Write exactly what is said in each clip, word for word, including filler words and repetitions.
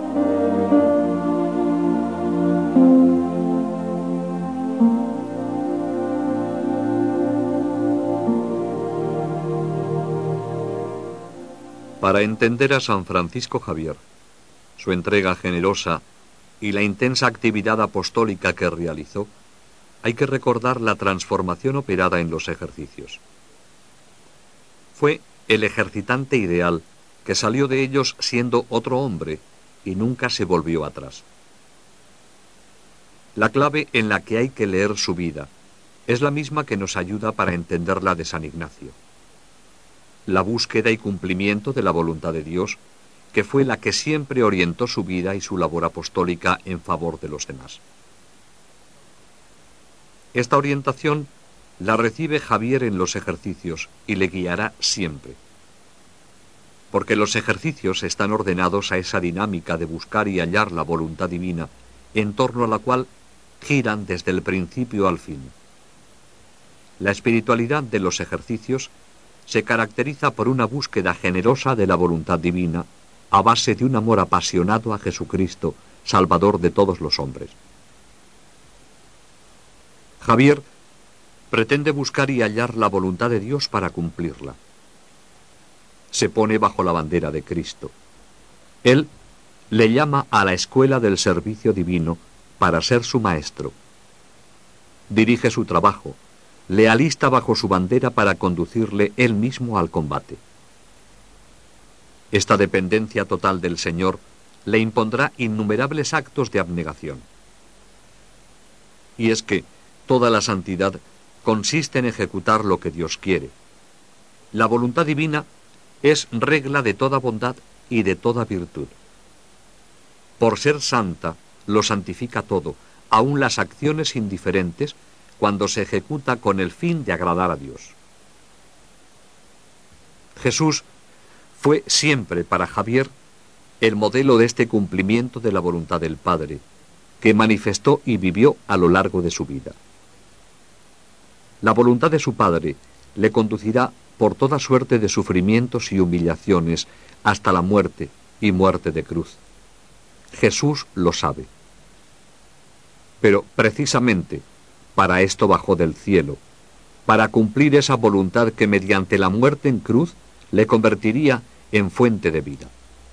Para entender a San Francisco Javier, su entrega generosa y la intensa actividad apostólica que realizó, hay que recordar la transformación operada en los ejercicios. Fue el ejercitante ideal que salió de ellos siendo otro hombre y nunca se volvió atrás. La clave en la que hay que leer su vida es la misma que nos ayuda para entender la de San Ignacio. La búsqueda y cumplimiento de la voluntad de Dios, que fue la que siempre orientó su vida y su labor apostólica en favor de los demás. Esta orientación la recibe Javier en los ejercicios y le guiará siempre. Porque los ejercicios están ordenados a esa dinámica de buscar y hallar la voluntad divina, en torno a la cual giran desde el principio al fin. La espiritualidad de los ejercicios se caracteriza por una búsqueda generosa de la voluntad divina, a base de un amor apasionado a Jesucristo, Salvador de todos los hombres. Javier pretende buscar y hallar la voluntad de Dios para cumplirla. Se pone bajo la bandera de Cristo. Él le llama a la escuela del servicio divino para ser su maestro. Dirige su trabajo, le alista bajo su bandera para conducirle él mismo al combate. Esta dependencia total del Señor le impondrá innumerables actos de abnegación. Y es que toda la santidad consiste en ejecutar lo que Dios quiere. La voluntad divina es regla de toda bondad y de toda virtud. Por ser santa, lo santifica todo, aun las acciones indiferentes, cuando se ejecuta con el fin de agradar a Dios. Jesús fue siempre para Javier el modelo de este cumplimiento de la voluntad del Padre, que manifestó y vivió a lo largo de su vida. La voluntad de su Padre le conducirá por toda suerte de sufrimientos y humillaciones hasta la muerte y muerte de cruz. Jesús lo sabe. Pero precisamente para esto bajó del cielo, para cumplir esa voluntad que mediante la muerte en cruz le convertiría en fuente de vida.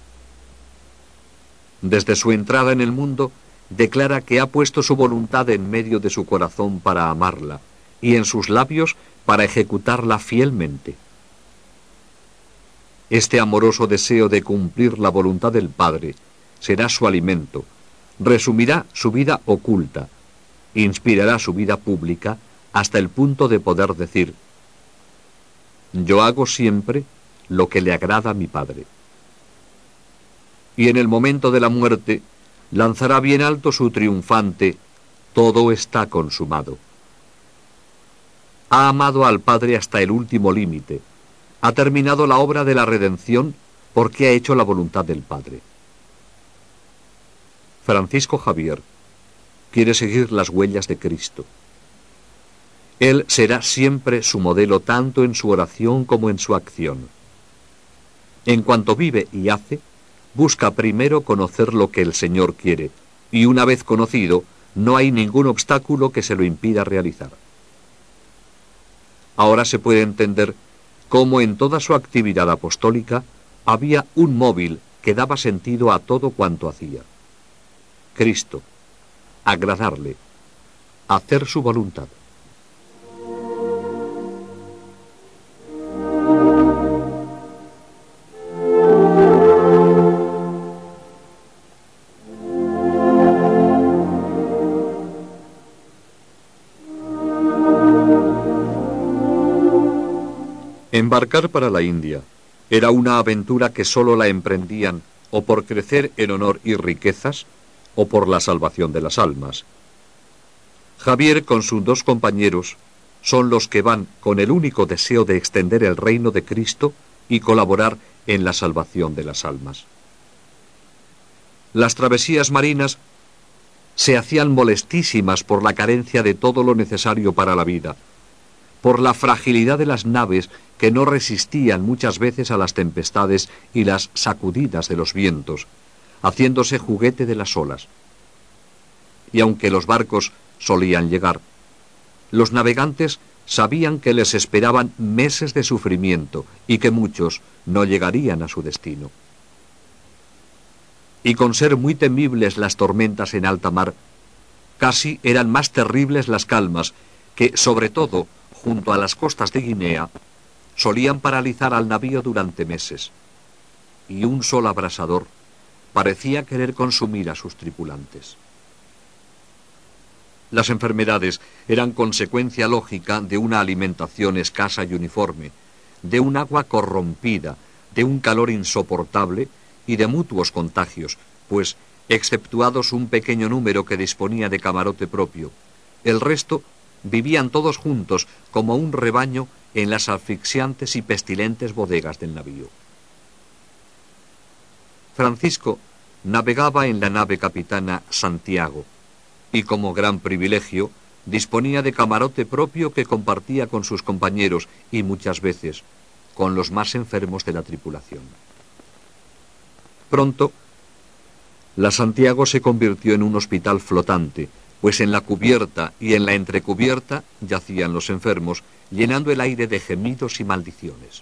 Desde su entrada en el mundo, declara que ha puesto su voluntad en medio de su corazón para amarla, y en sus labios para ejecutarla fielmente. Este amoroso deseo de cumplir la voluntad del Padre será su alimento, resumirá su vida oculta, inspirará su vida pública hasta el punto de poder decir: yo hago siempre lo que le agrada a mi Padre. Y en el momento de la muerte lanzará bien alto su triunfante: todo está consumado. Ha amado al Padre hasta el último límite, ha terminado la obra de la redención porque ha hecho la voluntad del Padre. Francisco Javier quiere seguir las huellas de Cristo. Él será siempre su modelo tanto en su oración como en su acción. En cuanto vive y hace, busca primero conocer lo que el Señor quiere, y una vez conocido, no hay ningún obstáculo que se lo impida realizar. Ahora se puede entender cómo en toda su actividad apostólica había un móvil que daba sentido a todo cuanto hacía. Cristo, agradarle, hacer su voluntad. Embarcar para la India era una aventura que sólo la emprendían o por crecer en honor y riquezas, o por la salvación de las almas. Javier con sus dos compañeros son los que van con el único deseo de extender el reino de Cristo y colaborar en la salvación de las almas. Las travesías marinas se hacían molestísimas por la carencia de todo lo necesario para la vida, por la fragilidad de las naves que no resistían muchas veces a las tempestades y las sacudidas de los vientos, haciéndose juguete de las olas. Y aunque los barcos solían llegar, los navegantes sabían que les esperaban meses de sufrimiento y que muchos no llegarían a su destino. Y con ser muy temibles las tormentas en alta mar, casi eran más terribles las calmas que, sobre todo, junto a las costas de Guinea, solían paralizar al navío durante meses, y un sol abrasador parecía querer consumir a sus tripulantes. Las enfermedades eran consecuencia lógica de una alimentación escasa y uniforme, de un agua corrompida, de un calor insoportable y de mutuos contagios, pues, exceptuados un pequeño número que disponía de camarote propio, el resto vivían todos juntos como un rebaño en las asfixiantes y pestilentes bodegas del navío. Francisco navegaba en la nave capitana Santiago, y como gran privilegio disponía de camarote propio que compartía con sus compañeros y muchas veces con los más enfermos de la tripulación. Pronto, la Santiago se convirtió en un hospital flotante, pues en la cubierta y en la entrecubierta yacían los enfermos, llenando el aire de gemidos y maldiciones.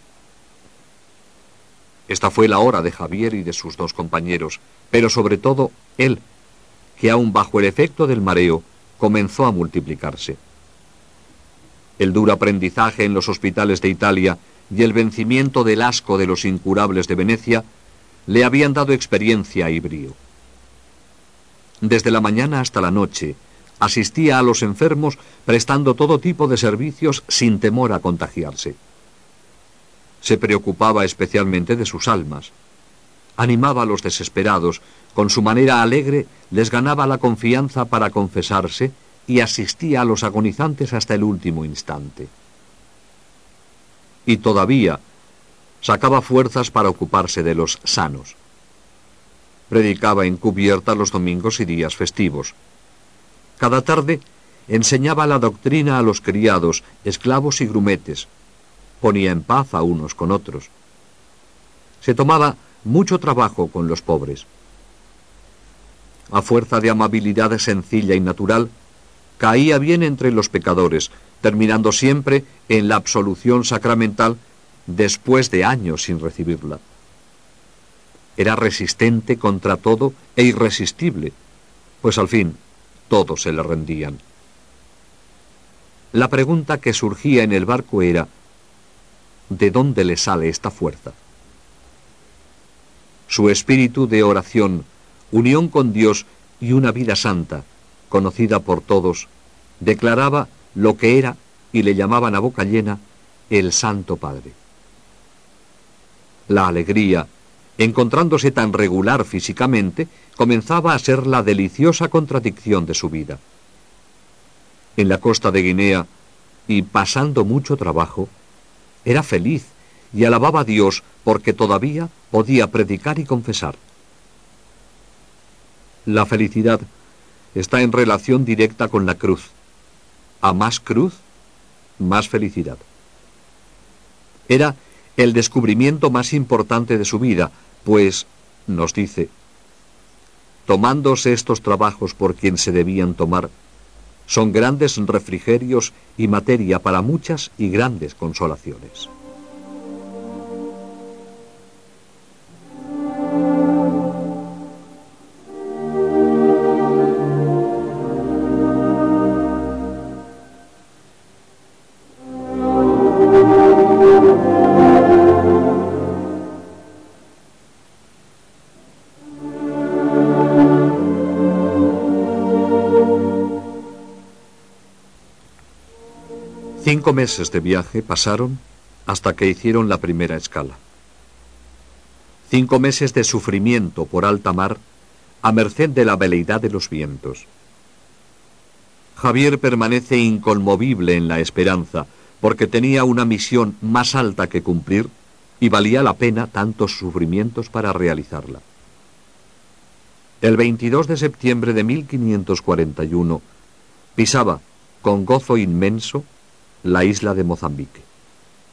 Esta fue la hora de Javier y de sus dos compañeros, pero sobre todo él, que aun bajo el efecto del mareo comenzó a multiplicarse. El duro aprendizaje en los hospitales de Italia y el vencimiento del asco de los incurables de Venecia le habían dado experiencia y brío. Desde la mañana hasta la noche asistía a los enfermos prestando todo tipo de servicios sin temor a contagiarse. Se preocupaba especialmente de sus almas. Animaba a los desesperados, con su manera alegre les ganaba la confianza para confesarse y asistía a los agonizantes hasta el último instante. Y todavía sacaba fuerzas para ocuparse de los sanos. Predicaba encubierta los domingos y días festivos. Cada tarde enseñaba la doctrina a los criados, esclavos y grumetes. Ponía en paz a unos con otros. Se tomaba mucho trabajo con los pobres. A fuerza de amabilidad sencilla y natural, caía bien entre los pecadores, terminando siempre en la absolución sacramental después de años sin recibirla. Era resistente contra todo e irresistible, pues al fin todos se le rendían. La pregunta que surgía en el barco era: ¿de dónde le sale esta fuerza? Su espíritu de oración, unión con Dios y una vida santa, conocida por todos, declaraba lo que era, y le llamaban a boca llena, el Santo Padre. La alegría, encontrándose tan regular físicamente, comenzaba a ser la deliciosa contradicción de su vida. En la costa de Guinea, y pasando mucho trabajo, era feliz y alababa a Dios porque todavía podía predicar y confesar. La felicidad está en relación directa con la cruz. A más cruz, más felicidad. Era el descubrimiento más importante de su vida, pues, nos dice, tomándose estos trabajos por quien se debían tomar, son grandes refrigerios y materia para muchas y grandes consolaciones. Cinco meses de viaje pasaron hasta que hicieron la primera escala. Cinco meses de sufrimiento por alta mar, a merced de la veleidad de los vientos. Javier permanece inconmovible en la esperanza, porque tenía una misión más alta que cumplir y valía la pena tantos sufrimientos para realizarla. El veintidós de septiembre de mil quinientos cuarenta y uno pisaba, con gozo inmenso, la isla de Mozambique.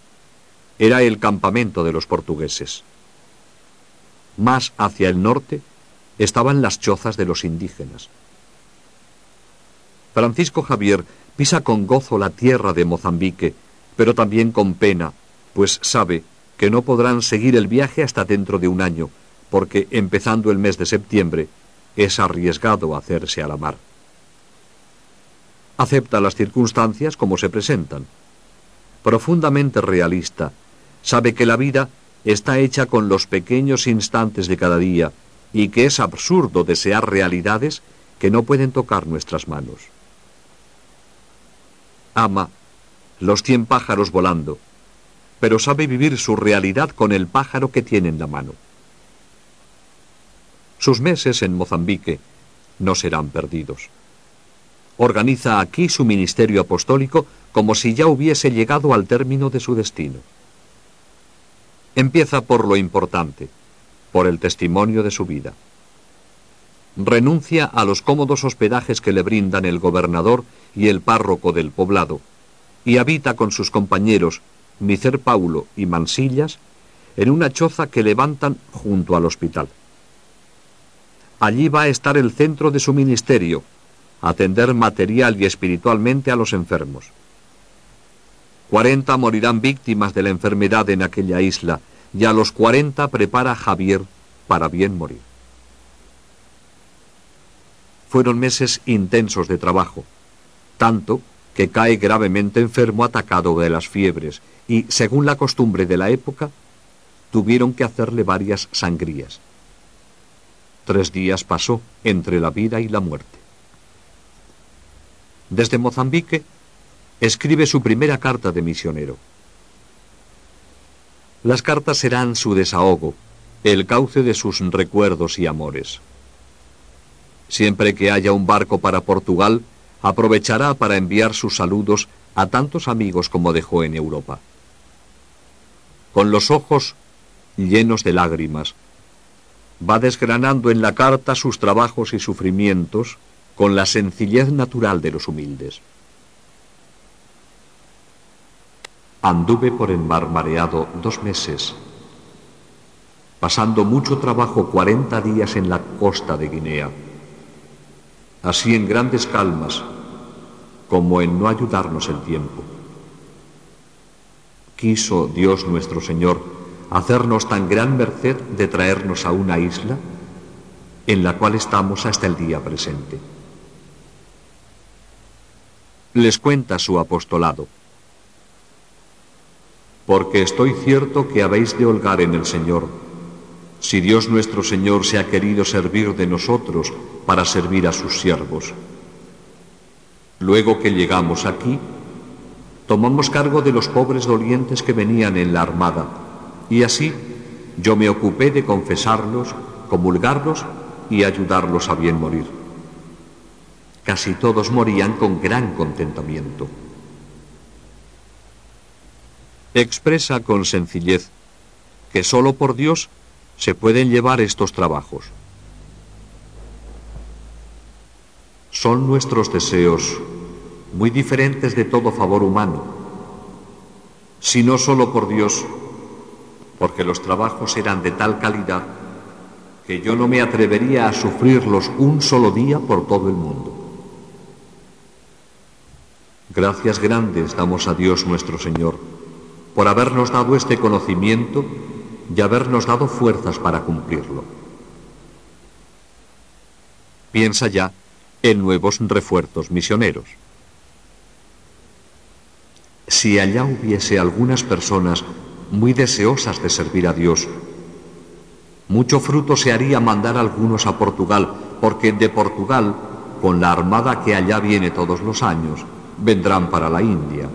Era el campamento de los portugueses. Más hacia el norte estaban las chozas de los indígenas. Francisco Javier pisa con gozo la tierra de Mozambique, pero también con pena, pues sabe que no podrán seguir el viaje hasta dentro de un año, porque empezando el mes de septiembre es arriesgado hacerse a la mar. Acepta las circunstancias como se presentan. Profundamente realista, sabe que la vida está hecha con los pequeños instantes de cada día y que es absurdo desear realidades que no pueden tocar nuestras manos. Ama los cien pájaros volando, pero sabe vivir su realidad con el pájaro que tiene en la mano. Sus meses en Mozambique no serán perdidos. Organiza aquí su ministerio apostólico como si ya hubiese llegado al término de su destino. Empieza por lo importante, por el testimonio de su vida. Renuncia a los cómodos hospedajes que le brindan el gobernador y el párroco del poblado, y habita con sus compañeros, Micer Paulo y Mansillas, en una choza que levantan junto al hospital. Allí va a estar el centro de su ministerio, atender material y espiritualmente a los enfermos. Cuarenta morirán víctimas de la enfermedad en aquella isla, y a los cuarenta prepara Javier para bien morir. Fueron meses intensos de trabajo, tanto que cae gravemente enfermo atacado de las fiebres, y, según la costumbre de la época, tuvieron que hacerle varias sangrías. Tres días pasó entre la vida y la muerte. Desde Mozambique escribe su primera carta de misionero. Las cartas serán su desahogo, el cauce de sus recuerdos y amores. Siempre que haya un barco para Portugal, aprovechará para enviar sus saludos a tantos amigos como dejó en Europa. Con los ojos llenos de lágrimas, va desgranando en la carta sus trabajos y sufrimientos con la sencillez natural de los humildes. Anduve por el mar mareado dos meses, pasando mucho trabajo cuarenta días en la costa de Guinea, así en grandes calmas como en no ayudarnos el tiempo. Quiso Dios nuestro Señor hacernos tan gran merced de traernos a una isla en la cual estamos hasta el día presente. Les cuenta su apostolado. Porque estoy cierto que habéis de holgar en el Señor, si Dios nuestro Señor se ha querido servir de nosotros para servir a sus siervos. Luego que llegamos aquí, tomamos cargo de los pobres dolientes que venían en la armada, y así yo me ocupé de confesarlos, comulgarlos y ayudarlos a bien morir. Casi todos morían con gran contentamiento. Expresa con sencillez que sólo por Dios se pueden llevar estos trabajos. Son nuestros deseos muy diferentes de todo favor humano, si no sólo por Dios, porque los trabajos eran de tal calidad que yo no me atrevería a sufrirlos un solo día por todo el mundo. Gracias grandes damos a Dios nuestro Señor por habernos dado este conocimiento y habernos dado fuerzas para cumplirlo. Piensa ya en nuevos refuerzos misioneros. Si allá hubiese algunas personas muy deseosas de servir a Dios, mucho fruto se haría mandar algunos a Portugal, porque de Portugal, con la armada que allá viene todos los años, vendrán para la India.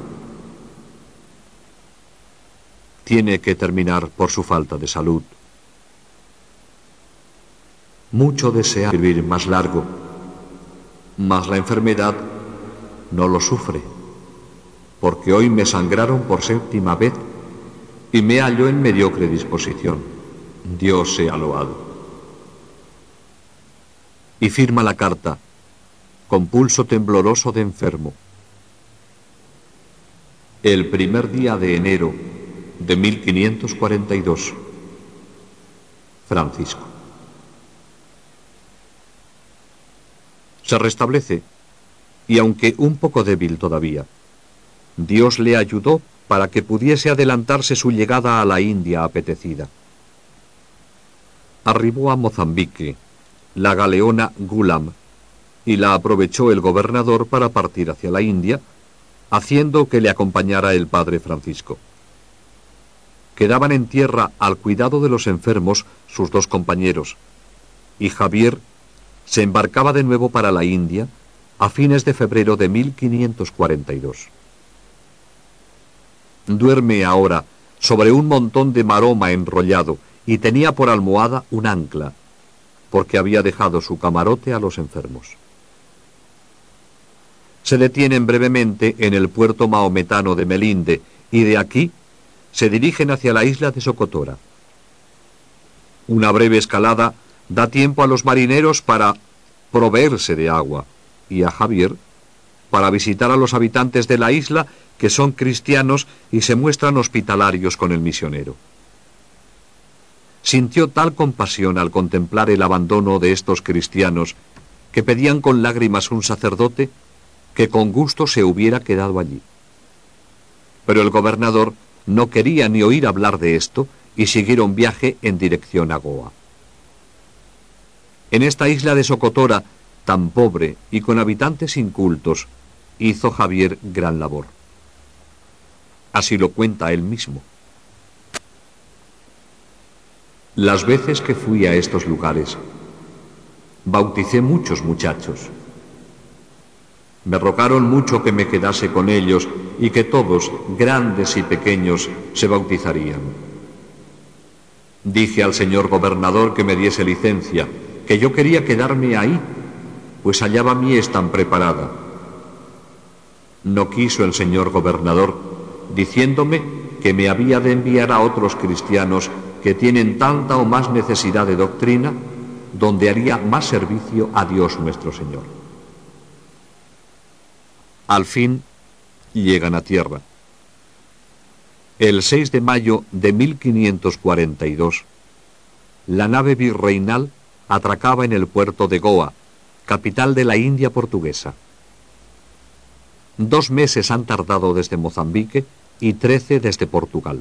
Tiene que terminar por su falta de salud. Mucho desea vivir más largo, mas la enfermedad no lo sufre, porque hoy me sangraron por séptima vez y me hallo en mediocre disposición. Dios sea loado. Y firma la carta con pulso tembloroso de enfermo. El primer día de enero de mil quinientos cuarenta y dos. Francisco. Se restablece, y aunque un poco débil todavía, Dios le ayudó para que pudiese adelantarse su llegada a la India apetecida. Arribó a Mozambique la galeona Gulam, y la aprovechó el gobernador para partir hacia la India, haciendo que le acompañara el padre Francisco. Quedaban en tierra al cuidado de los enfermos sus dos compañeros, y Javier se embarcaba de nuevo para la India a fines de febrero de mil quinientos cuarenta y dos. Duerme ahora sobre un montón de maroma enrollado y tenía por almohada un ancla, porque había dejado su camarote a los enfermos. Se detienen brevemente en el puerto mahometano de Melinde y de aquí se dirigen hacia la isla de Socotora. Una breve escalada da tiempo a los marineros para proveerse de agua y a Javier para visitar a los habitantes de la isla, que son cristianos y se muestran hospitalarios con el misionero. Sintió tal compasión al contemplar el abandono de estos cristianos que pedían con lágrimas un sacerdote que con gusto se hubiera quedado allí. Pero el gobernador no quería ni oír hablar de esto y siguieron viaje en dirección a Goa. En esta isla de Socotora, tan pobre y con habitantes incultos, hizo Javier gran labor. Así lo cuenta él mismo. Las veces que fui a estos lugares, bauticé muchos muchachos. Me rogaron mucho que me quedase con ellos y que todos, grandes y pequeños, se bautizarían. Dije al señor gobernador que me diese licencia, que yo quería quedarme ahí, pues hallaba mies tan preparada. No quiso el señor gobernador, diciéndome que me había de enviar a otros cristianos que tienen tanta o más necesidad de doctrina, donde haría más servicio a Dios nuestro Señor. Al fin llegan a tierra. El seis de mayo de mil quinientos cuarenta y dos, la nave virreinal atracaba en el puerto de Goa, capital de la India portuguesa. Dos meses han tardado desde Mozambique y trece desde Portugal.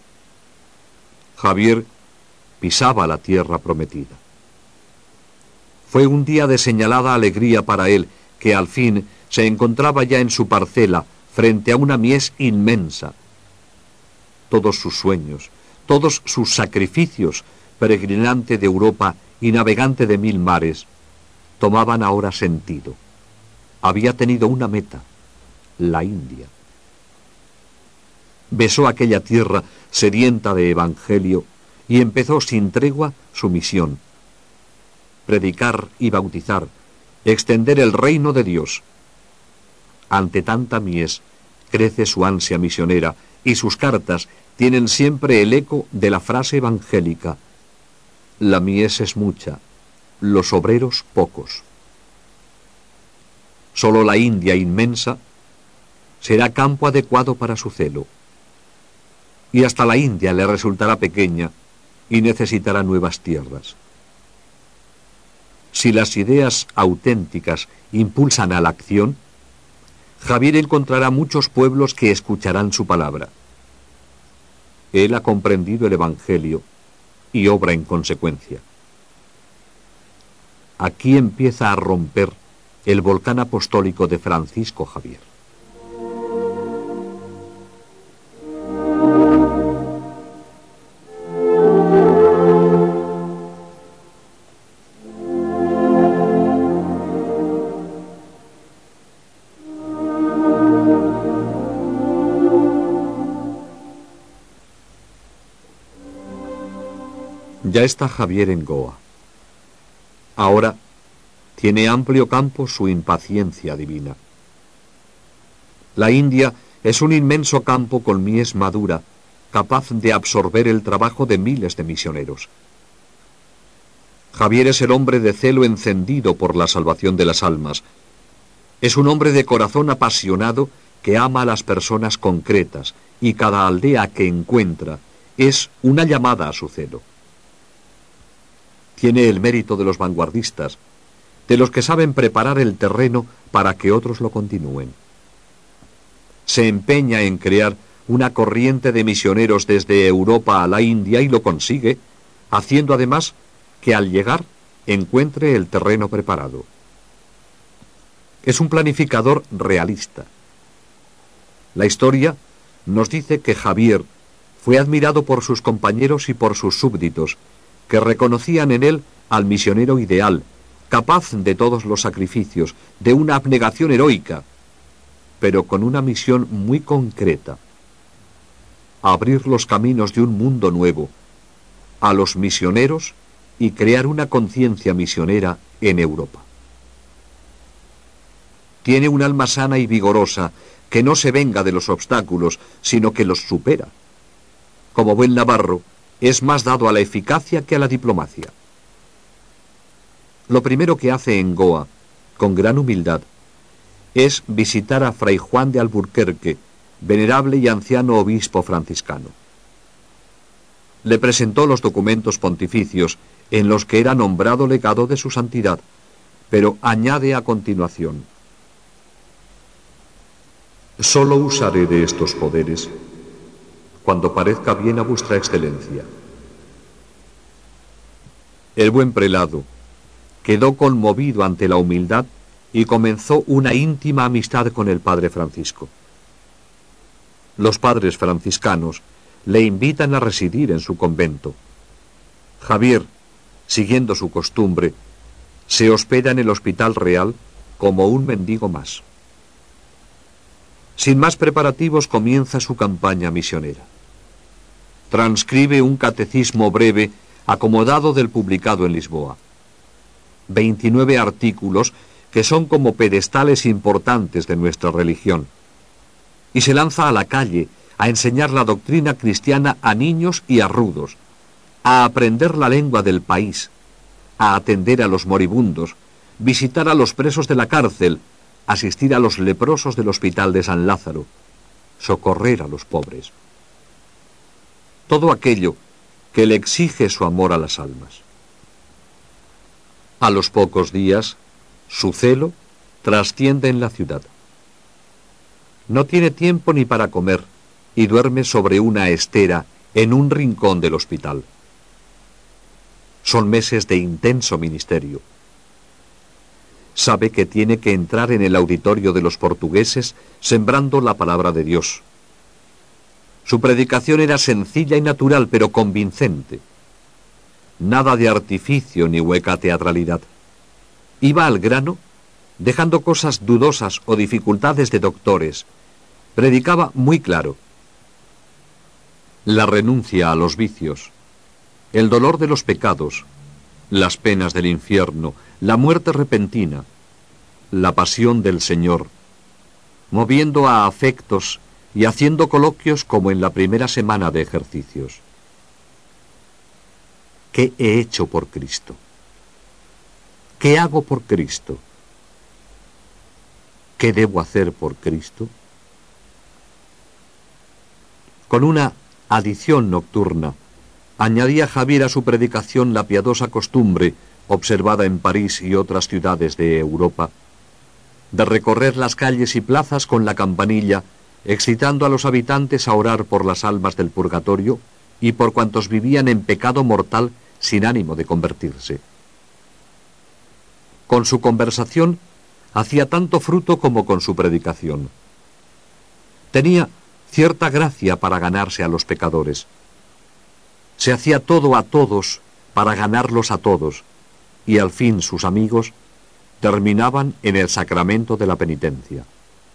Javier pisaba la tierra prometida. Fue un día de señalada alegría para él, que al fin se encontraba ya en su parcela, frente a una mies inmensa. Todos sus sueños, todos sus sacrificios, peregrinante de Europa y navegante de mil mares, tomaban ahora sentido. Había tenido una meta, la India. Besó aquella tierra sedienta de evangelio y empezó sin tregua su misión: predicar y bautizar, extender el reino de Dios. Ante tanta mies crece su ansia misionera y sus cartas tienen siempre el eco de la frase evangélica: la mies es mucha, los obreros pocos. Solo la India inmensa será campo adecuado para su celo. Y hasta la India le resultará pequeña y necesitará nuevas tierras. Si las ideas auténticas impulsan a la acción, Javier encontrará muchos pueblos que escucharán su palabra. Él ha comprendido el Evangelio y obra en consecuencia. Aquí empieza a romper el volcán apostólico de Francisco Javier. Ya está Javier en Goa. Ahora tiene amplio campo su impaciencia divina. La India es un inmenso campo con mies madura, capaz de absorber el trabajo de miles de misioneros. Javier es el hombre de celo encendido por la salvación de las almas. Es un hombre de corazón apasionado que ama a las personas concretas, y cada aldea que encuentra es una llamada a su celo. Tiene el mérito de los vanguardistas, de los que saben preparar el terreno para que otros lo continúen. Se empeña en crear una corriente de misioneros desde Europa a la India y lo consigue, haciendo además que al llegar encuentre el terreno preparado. Es un planificador realista. La historia nos dice que Javier fue admirado por sus compañeros y por sus súbditos, que reconocían en él al misionero ideal, capaz de todos los sacrificios, de una abnegación heroica, pero con una misión muy concreta: abrir los caminos de un mundo nuevo a los misioneros y crear una conciencia misionera en Europa. Tiene un alma sana y vigorosa, que no se venga de los obstáculos, sino que los supera. Como buen navarro, es más dado a la eficacia que a la diplomacia. Lo primero que hace en Goa, con gran humildad, es visitar a Fray Juan de Alburquerque, venerable y anciano obispo franciscano. Le presentó los documentos pontificios en los que era nombrado legado de su santidad, pero añade a continuación: solo usaré de estos poderes cuando parezca bien a vuestra excelencia. El buen prelado quedó conmovido ante la humildad y comenzó una íntima amistad con el padre Francisco. Los padres franciscanos le invitan a residir en su convento. Javier, siguiendo su costumbre, se hospeda en el Hospital Real como un mendigo más. Sin más preparativos comienza su campaña misionera. Transcribe un catecismo breve acomodado del publicado en Lisboa. Veintinueve artículos que son como pedestales importantes de nuestra religión. Y se lanza a la calle a enseñar la doctrina cristiana a niños y a rudos, a aprender la lengua del país, a atender a los moribundos, visitar a los presos de la cárcel, asistir a los leprosos del Hospital de San Lázaro, socorrer a los pobres. Todo aquello que le exige su amor a las almas. A los pocos días, su celo trasciende en la ciudad. No tiene tiempo ni para comer y duerme sobre una estera en un rincón del hospital. Son meses de intenso ministerio. Sabe que tiene que entrar en el auditorio de los portugueses sembrando la palabra de Dios. Su predicación era sencilla y natural, pero convincente. Nada de artificio ni hueca teatralidad. Iba al grano, dejando cosas dudosas o dificultades de doctores. Predicaba muy claro. La renuncia a los vicios, el dolor de los pecados, las penas del infierno, la muerte repentina, la pasión del Señor, moviendo a afectos y haciendo coloquios como en la primera semana de ejercicios. ¿Qué he hecho por Cristo? ¿Qué hago por Cristo? ¿Qué debo hacer por Cristo? Con una adición nocturna, añadía Javier a su predicación la piadosa costumbre, observada en París y otras ciudades de Europa, de recorrer las calles y plazas con la campanilla, excitando a los habitantes a orar por las almas del purgatorio y por cuantos vivían en pecado mortal sin ánimo de convertirse. Con su conversación hacía tanto fruto como con su predicación. Tenía cierta gracia para ganarse a los pecadores. Se hacía todo a todos para ganarlos a todos, y al fin sus amigos terminaban en el sacramento de la penitencia.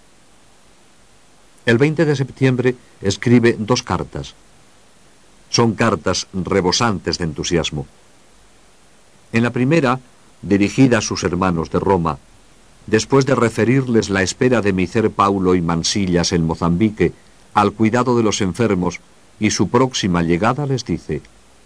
El veinte de septiembre escribe dos cartas. Son cartas rebosantes de entusiasmo. En la primera, dirigida a sus hermanos de Roma, después de referirles la espera de Micer Paulo y Mansillas en Mozambique al cuidado de los enfermos y su próxima llegada, les dice: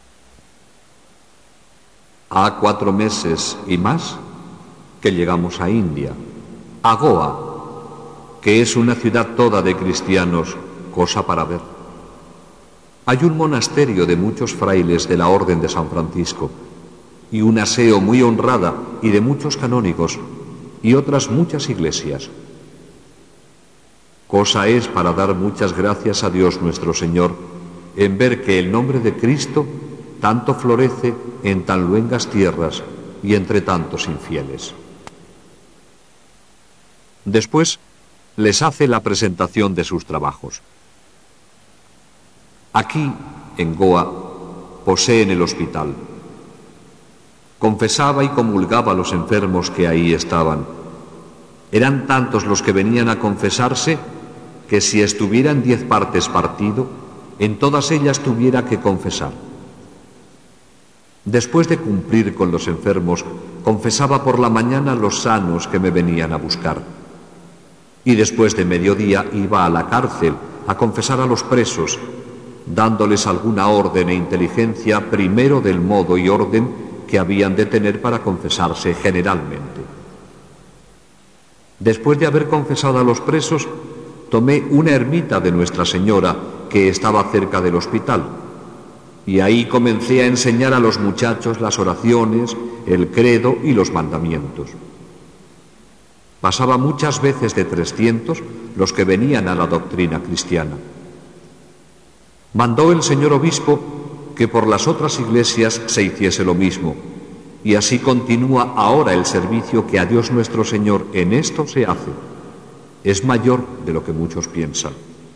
ha cuatro meses y más que llegamos a India, a Goa, que es una ciudad toda de cristianos, cosa para ver. Hay un monasterio de muchos frailes de la Orden de San Francisco, y una S E O muy honrada y de muchos canónigos, y otras muchas iglesias. Cosa es para dar muchas gracias a Dios nuestro Señor en ver que el nombre de Cristo tanto florece en tan luengas tierras y entre tantos infieles. Después les hace la presentación de sus trabajos. Aquí, en Goa, posee en el hospital. Confesaba y comulgaba a los enfermos que ahí estaban. Eran tantos los que venían a confesarse que si estuviera en diez partes partido, en todas ellas tuviera que confesar. Después de cumplir con los enfermos, confesaba por la mañana los sanos que me venían a buscar. Y después de mediodía iba a la cárcel a confesar a los presos, dándoles alguna orden e inteligencia primero del modo y orden que habían de tener para confesarse generalmente. Después de haber confesado a los presos, tomé una ermita de Nuestra Señora que estaba cerca del hospital, y ahí comencé a enseñar a los muchachos las oraciones, el credo y los mandamientos. Pasaba muchas veces de trescientos los que venían a la doctrina cristiana. Mandó el señor obispo que por las otras iglesias se hiciese lo mismo, y así continúa ahora el servicio que a Dios nuestro Señor en esto se hace. Es mayor de lo que muchos piensan.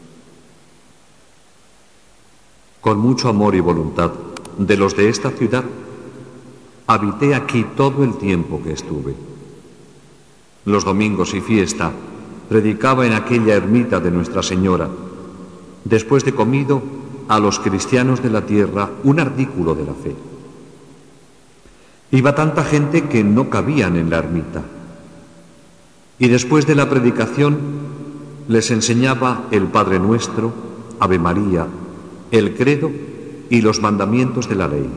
Con mucho amor y voluntad de los de esta ciudad, habité aquí todo el tiempo que estuve. Los domingos y fiesta, predicaba en aquella ermita de Nuestra Señora. Después de comido, a los cristianos de la tierra un artículo de la fe. Iba tanta gente que no cabían en la ermita. Y después de la predicación les enseñaba el Padre Nuestro, Ave María, el credo y los mandamientos de la ley.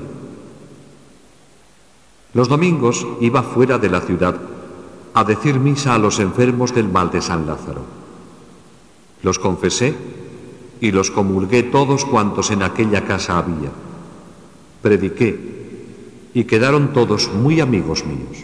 Los domingos iba fuera de la ciudad a decir misa a los enfermos del mal de San Lázaro. Los confesé y los comulgué todos cuantos en aquella casa había. Prediqué y quedaron todos muy amigos míos.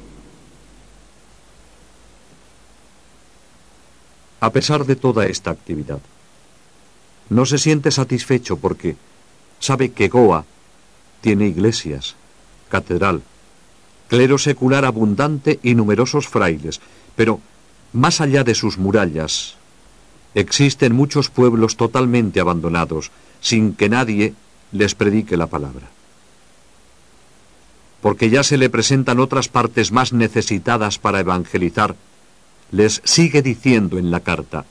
A pesar de toda esta actividad, no se siente satisfecho porque sabe que Goa tiene iglesias, catedral, clero secular abundante y numerosos frailes, pero más allá de sus murallas existen muchos pueblos totalmente abandonados, sin que nadie les predique la palabra. Porque ya se le presentan otras partes más necesitadas para evangelizar, les sigue diciendo en la carta: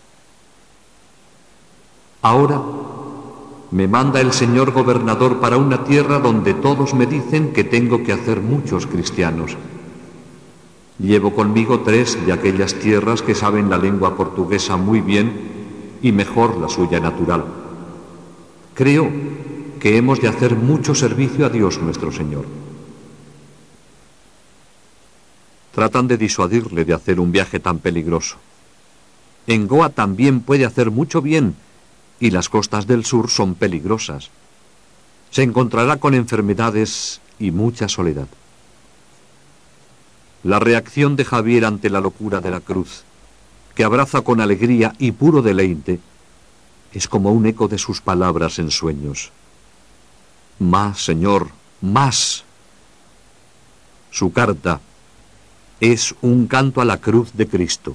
ahora me manda el señor gobernador para una tierra donde todos me dicen que tengo que hacer muchos cristianos. Llevo conmigo tres de aquellas tierras que saben la lengua portuguesa muy bien y mejor la suya natural. Creo que hemos de hacer mucho servicio a Dios nuestro Señor. Tratan de disuadirle de hacer un viaje tan peligroso. En Goa también puede hacer mucho bien, y las costas del sur son peligrosas. Se encontrará con enfermedades y mucha soledad. La reacción de Javier ante la locura de la cruz, que abraza con alegría y puro deleite, es como un eco de sus palabras en sueños. Más, Señor, más. Su carta es un canto a la cruz de Cristo.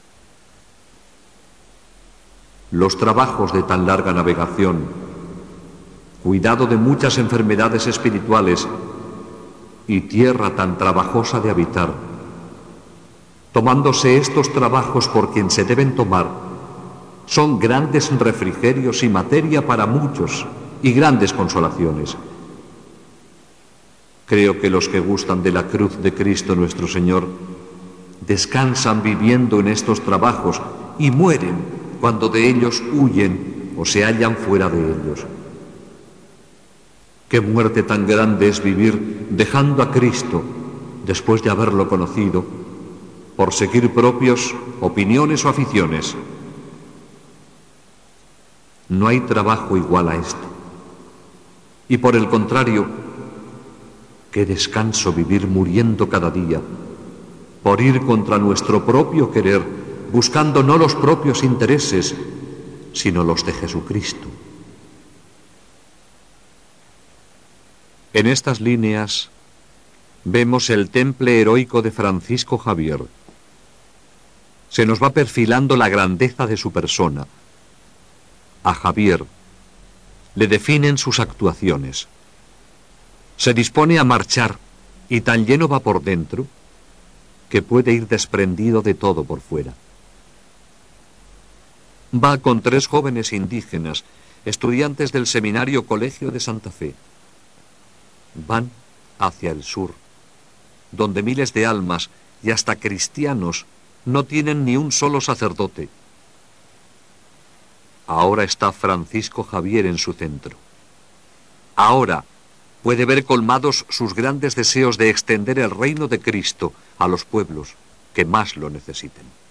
Los trabajos de tan larga navegación, cuidado de muchas enfermedades espirituales y tierra tan trabajosa de habitar, tomándose estos trabajos por quien se deben tomar, son grandes refrigerios y materia para muchos y grandes consolaciones. Creo que los que gustan de la cruz de Cristo nuestro Señor descansan viviendo en estos trabajos y mueren cuando de ellos huyen o se hallan fuera de ellos. Qué muerte tan grande es vivir dejando a Cristo después de haberlo conocido por seguir propios opiniones o aficiones. No hay trabajo igual a esto. Y por el contrario, Qué descanso vivir muriendo cada día, por ir contra nuestro propio querer, buscando no los propios intereses, sino los de Jesucristo. En estas líneas vemos el temple heroico de Francisco Javier. Se nos va perfilando la grandeza de su persona. A Javier le definen sus actuaciones. Se dispone a marchar y tan lleno va por dentro que puede ir desprendido de todo por fuera. Va con tres jóvenes indígenas, estudiantes del seminario Colegio de Santa Fe. Van hacia el sur, donde miles de almas y hasta cristianos no tienen ni un solo sacerdote. Ahora está Francisco Javier en su centro. Ahora puede ver colmados sus grandes deseos de extender el reino de Cristo a los pueblos que más lo necesiten.